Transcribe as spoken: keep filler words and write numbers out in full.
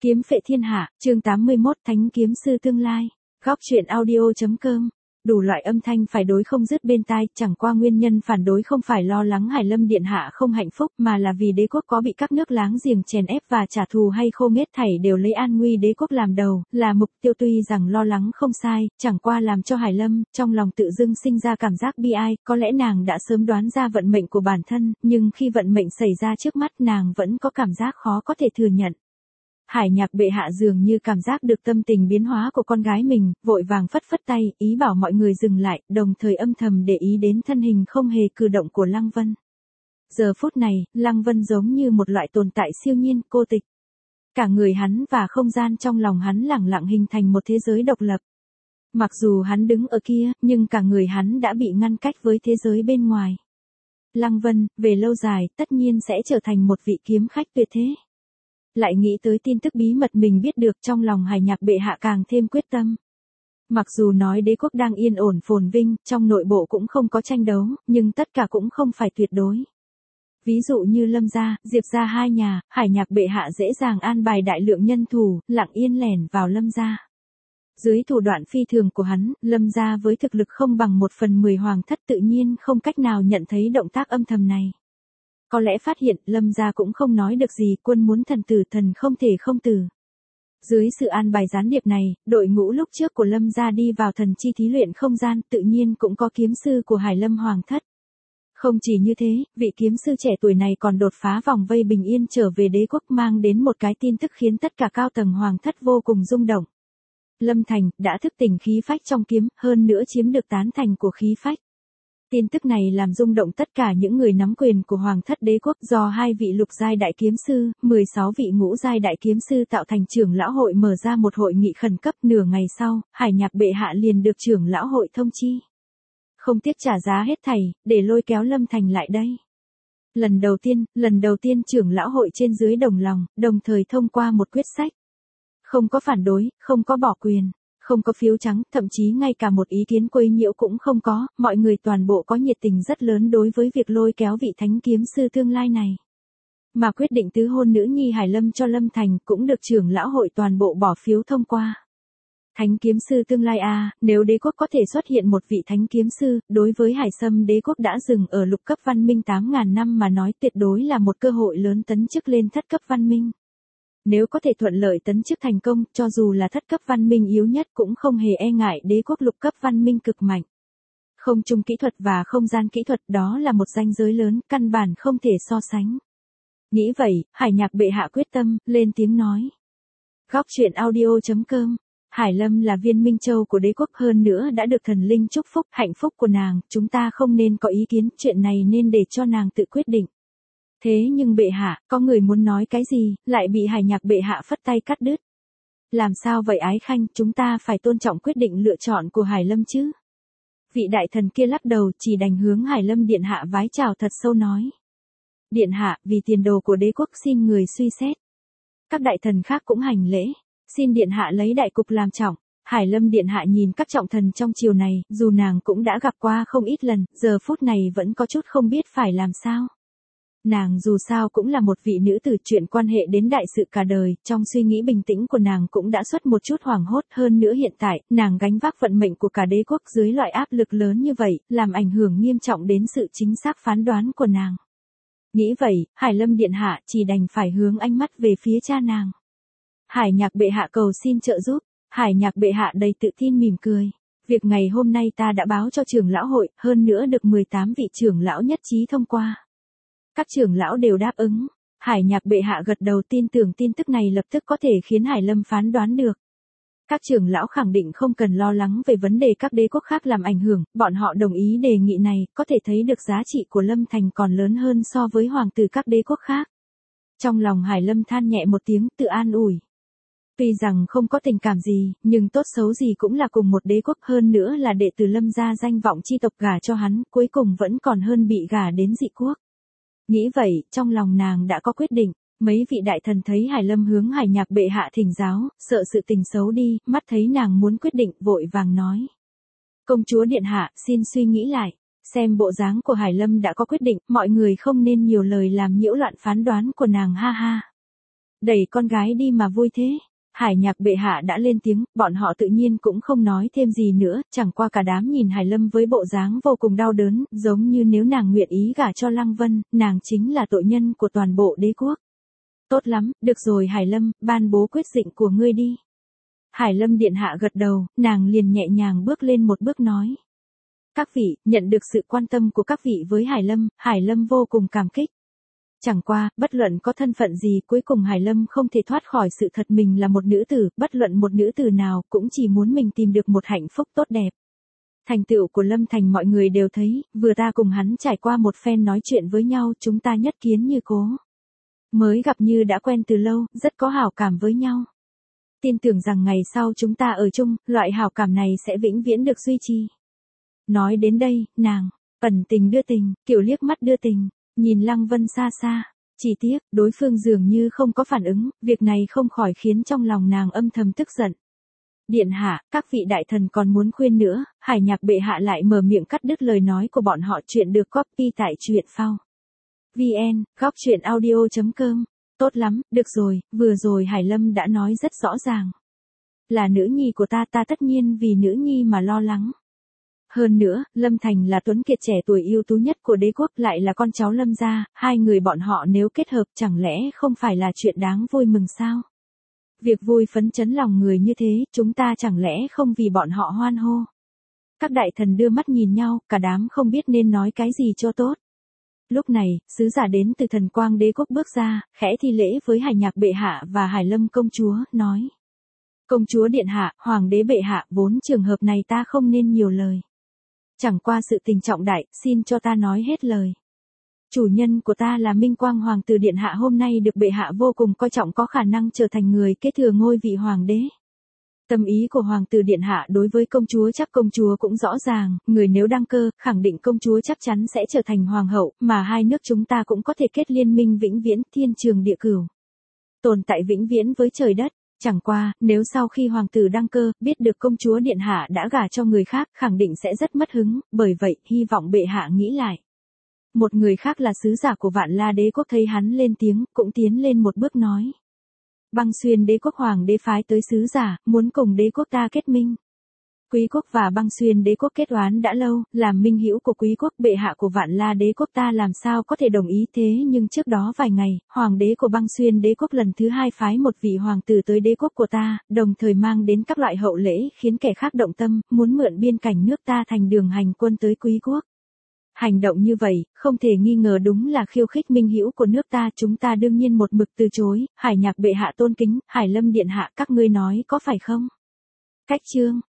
Kiếm phệ thiên hạ, chương tám mươi mốt Thánh kiếm sư tương lai. Góc truyện audio.com. Đủ loại âm thanh phải đối không dứt bên tai, chẳng qua nguyên nhân phản đối không phải lo lắng Hải Lâm điện hạ không hạnh phúc, mà là vì đế quốc có bị các nước láng giềng chèn ép và trả thù hay không, hết thảy đều lấy an nguy đế quốc làm đầu, là mục tiêu. Tuy rằng lo lắng không sai, chẳng qua làm cho Hải Lâm trong lòng tự dưng sinh ra cảm giác bi ai, có lẽ nàng đã sớm đoán ra vận mệnh của bản thân, nhưng khi vận mệnh xảy ra trước mắt, nàng vẫn có cảm giác khó có thể thừa nhận. Hải Nhạc bệ hạ dường như cảm giác được tâm tình biến hóa của con gái mình, vội vàng phất phất tay, ý bảo mọi người dừng lại, đồng thời âm thầm để ý đến thân hình không hề cử động của Lăng Vân. Giờ phút này, Lăng Vân giống như một loại tồn tại siêu nhiên, cô tịch. Cả người hắn và không gian trong lòng hắn lẳng lặng hình thành một thế giới độc lập. Mặc dù hắn đứng ở kia, nhưng cả người hắn đã bị ngăn cách với thế giới bên ngoài. Lăng Vân, về lâu dài, tất nhiên sẽ trở thành một vị kiếm khách tuyệt thế. Lại nghĩ tới tin tức bí mật mình biết được, trong lòng Hải Nhạc bệ hạ càng thêm quyết tâm. Mặc dù nói đế quốc đang yên ổn phồn vinh, trong nội bộ cũng không có tranh đấu, nhưng tất cả cũng không phải tuyệt đối. Ví dụ như Lâm gia, Diệp gia hai nhà, Hải Nhạc bệ hạ dễ dàng an bài đại lượng nhân thủ, lặng yên lẻn vào Lâm gia. Dưới thủ đoạn phi thường của hắn, Lâm gia với thực lực không bằng một phần mười hoàng thất tự nhiên không cách nào nhận thấy động tác âm thầm này. Có lẽ phát hiện, Lâm gia cũng không nói được gì, quân muốn thần tử thần không thể không tử. Dưới sự an bài gián điệp này, đội ngũ lúc trước của Lâm gia đi vào thần chi thí luyện không gian, tự nhiên cũng có kiếm sư của Hải Lâm hoàng thất. Không chỉ như thế, vị kiếm sư trẻ tuổi này còn đột phá vòng vây bình yên trở về đế quốc, mang đến một cái tin tức khiến tất cả cao tầng hoàng thất vô cùng rung động. Lâm Thành đã thức tỉnh khí phách trong kiếm, hơn nữa chiếm được tán thành của khí phách. Tin tức này làm rung động tất cả những người nắm quyền của Hoàng thất đế quốc, do hai vị lục giai đại kiếm sư, mười sáu vị ngũ giai đại kiếm sư tạo thành trưởng lão hội mở ra một hội nghị khẩn cấp. Nửa ngày sau, Hải Nhạc bệ hạ liền được trưởng lão hội thông chi. Không tiếc trả giá hết thảy, để lôi kéo Lâm Thành lại đây. Lần đầu tiên, lần đầu tiên trưởng lão hội trên dưới đồng lòng, đồng thời thông qua một quyết sách. Không có phản đối, không có bỏ quyền. Không có phiếu trắng, thậm chí ngay cả một ý kiến quấy nhiễu cũng không có, mọi người toàn bộ có nhiệt tình rất lớn đối với việc lôi kéo vị thánh kiếm sư tương lai này. Mà quyết định tứ hôn nữ nhi Hải Lâm cho Lâm Thành cũng được trưởng lão hội toàn bộ bỏ phiếu thông qua. Thánh kiếm sư tương lai a, nếu đế quốc có thể xuất hiện một vị thánh kiếm sư, đối với Hải Sâm đế quốc đã dừng ở lục cấp văn minh tám nghìn năm mà nói, tuyệt đối là một cơ hội lớn tấn chức lên thất cấp văn minh. Nếu có thể thuận lợi tấn chức thành công, cho dù là thất cấp văn minh yếu nhất cũng không hề e ngại đế quốc lục cấp văn minh cực mạnh. Không trung kỹ thuật và không gian kỹ thuật, đó là một ranh giới lớn, căn bản không thể so sánh. Nghĩ vậy, Hải Nhạc bệ hạ quyết tâm, lên tiếng nói. Góc truyện audio.com. Hải Lâm là viên minh châu của đế quốc, hơn nữa đã được thần linh chúc phúc, hạnh phúc của nàng, chúng ta không nên có ý kiến, chuyện này nên để cho nàng tự quyết định. Thế nhưng bệ hạ, có người muốn nói cái gì, lại bị Hải Nhạc bệ hạ phất tay cắt đứt. Làm sao vậy ái khanh, chúng ta phải tôn trọng quyết định lựa chọn của Hải Lâm chứ. Vị đại thần kia lắc đầu, chỉ đành hướng Hải Lâm điện hạ vái chào thật sâu nói. Điện hạ, vì tiền đồ của đế quốc xin người suy xét. Các đại thần khác cũng hành lễ, xin điện hạ lấy đại cục làm trọng. Hải Lâm điện hạ nhìn các trọng thần trong triều này, dù nàng cũng đã gặp qua không ít lần, giờ phút này vẫn có chút không biết phải làm sao. Nàng dù sao cũng là một vị nữ tử, chuyện quan hệ đến đại sự cả đời, trong suy nghĩ bình tĩnh của nàng cũng đã xuất một chút hoảng hốt, hơn nữa hiện tại, nàng gánh vác vận mệnh của cả đế quốc dưới loại áp lực lớn như vậy, làm ảnh hưởng nghiêm trọng đến sự chính xác phán đoán của nàng. Nghĩ vậy, Hải Lâm điện hạ chỉ đành phải hướng ánh mắt về phía cha nàng. Hải Nhạc bệ hạ cầu xin trợ giúp. Hải Nhạc bệ hạ đầy tự tin mỉm cười. Việc ngày hôm nay ta đã báo cho trưởng lão hội, hơn nữa được mười tám vị trưởng lão nhất trí thông qua. Các trưởng lão đều đáp ứng. Hải Nhạc bệ hạ gật đầu, tin tưởng tin tức này lập tức có thể khiến Hải Lâm phán đoán được. Các trưởng lão khẳng định không cần lo lắng về vấn đề các đế quốc khác làm ảnh hưởng, bọn họ đồng ý đề nghị này, có thể thấy được giá trị của Lâm Thành còn lớn hơn so với hoàng tử các đế quốc khác. Trong lòng Hải Lâm than nhẹ một tiếng, tự an ủi. Tuy rằng không có tình cảm gì, nhưng tốt xấu gì cũng là cùng một đế quốc, hơn nữa là đệ tử Lâm gia danh vọng chi tộc, gả cho hắn, cuối cùng vẫn còn hơn bị gả đến dị quốc. Nghĩ vậy, trong lòng nàng đã có quyết định. Mấy vị đại thần thấy Hải Lâm hướng Hải Nhạc bệ hạ thỉnh giáo, sợ sự tình xấu đi, mắt thấy nàng muốn quyết định, vội vàng nói. Công chúa điện hạ, xin suy nghĩ lại. Xem bộ dáng của Hải Lâm đã có quyết định, mọi người không nên nhiều lời làm nhiễu loạn phán đoán của nàng, ha ha. Đẩy con gái đi mà vui thế. Hải Nhạc bệ hạ đã lên tiếng, bọn họ tự nhiên cũng không nói thêm gì nữa, chẳng qua cả đám nhìn Hải Lâm với bộ dáng vô cùng đau đớn, giống như nếu nàng nguyện ý gả cho Lăng Vân, nàng chính là tội nhân của toàn bộ đế quốc. Tốt lắm, được rồi Hải Lâm, ban bố quyết định của ngươi đi. Hải Lâm điện hạ gật đầu, nàng liền nhẹ nhàng bước lên một bước nói. Các vị, nhận được sự quan tâm của các vị với Hải Lâm, Hải Lâm vô cùng cảm kích. Chẳng qua, bất luận có thân phận gì, cuối cùng Hải Lâm không thể thoát khỏi sự thật mình là một nữ tử, bất luận một nữ tử nào cũng chỉ muốn mình tìm được một hạnh phúc tốt đẹp. Thành tựu của Lâm Thành mọi người đều thấy, vừa ta cùng hắn trải qua một phen nói chuyện với nhau, chúng ta nhất kiến như cố. Mới gặp như đã quen từ lâu, rất có hảo cảm với nhau. Tin tưởng rằng ngày sau chúng ta ở chung, loại hảo cảm này sẽ vĩnh viễn được duy trì. Nói đến đây, nàng, ẩn tình đưa tình, kiểu liếc mắt đưa tình, nhìn Lăng Vân xa xa. Chỉ tiếc, đối phương dường như không có phản ứng, việc này không khỏi khiến trong lòng nàng âm thầm tức giận. Điện hạ, các vị đại thần còn muốn khuyên nữa, Hải Nhạc bệ hạ lại mở miệng cắt đứt lời nói của bọn họ. Chuyện được copy tại truyện phao vn, góc truyện audio chấm com. Tốt lắm, được rồi, vừa rồi Hải Lâm đã nói rất rõ ràng. Là nữ nhi của ta, ta tất nhiên vì nữ nhi mà lo lắng. Hơn nữa, Lâm Thành là tuấn kiệt trẻ tuổi ưu tú nhất của đế quốc, lại là con cháu Lâm gia, hai người bọn họ nếu kết hợp chẳng lẽ không phải là chuyện đáng vui mừng sao? Việc vui phấn chấn lòng người như thế, chúng ta chẳng lẽ không vì bọn họ hoan hô? Các đại thần đưa mắt nhìn nhau, cả đám không biết nên nói cái gì cho tốt. Lúc này, sứ giả đến từ Thần Quang đế quốc bước ra, khẽ thi lễ với Hải Nhạc bệ hạ và Hải Lâm công chúa, nói. Công chúa điện hạ, hoàng đế bệ hạ, vốn trường hợp này ta không nên nhiều lời. Chẳng qua sự tình trọng đại, xin cho ta nói hết lời. Chủ nhân của ta là Minh Quang hoàng tử điện hạ, hôm nay được bệ hạ vô cùng coi trọng, có khả năng trở thành người kế thừa ngôi vị hoàng đế. Tâm ý của hoàng tử điện hạ đối với công chúa chắc công chúa cũng rõ ràng, người nếu đăng cơ, khẳng định công chúa chắc chắn sẽ trở thành hoàng hậu, mà hai nước chúng ta cũng có thể kết liên minh vĩnh viễn, thiên trường địa cửu. Tồn tại vĩnh viễn với trời đất. Chẳng qua, nếu sau khi hoàng tử đăng cơ, biết được công chúa điện hạ đã gả cho người khác, khẳng định sẽ rất mất hứng, bởi vậy, hy vọng bệ hạ nghĩ lại. Một người khác là sứ giả của Vạn La đế quốc thấy hắn lên tiếng, cũng tiến lên một bước nói. Băng Xuyên đế quốc hoàng đế phái tới sứ giả, muốn cùng đế quốc ta kết minh. Quý quốc và Băng Xuyên đế quốc kết oán đã lâu, làm minh hữu của quý quốc, bệ hạ của Vạn La đế quốc ta làm sao có thể đồng ý thế, nhưng trước đó vài ngày, hoàng đế của Băng Xuyên đế quốc lần thứ hai phái một vị hoàng tử tới đế quốc của ta, đồng thời mang đến các loại hậu lễ, khiến kẻ khác động tâm, muốn mượn biên cảnh nước ta thành đường hành quân tới quý quốc. Hành động như vậy, không thể nghi ngờ đúng là khiêu khích minh hữu của nước ta, chúng ta đương nhiên một mực từ chối. Hải Nhạc bệ hạ tôn kính, Hải Lâm điện hạ, các ngươi nói có phải không? Cách chương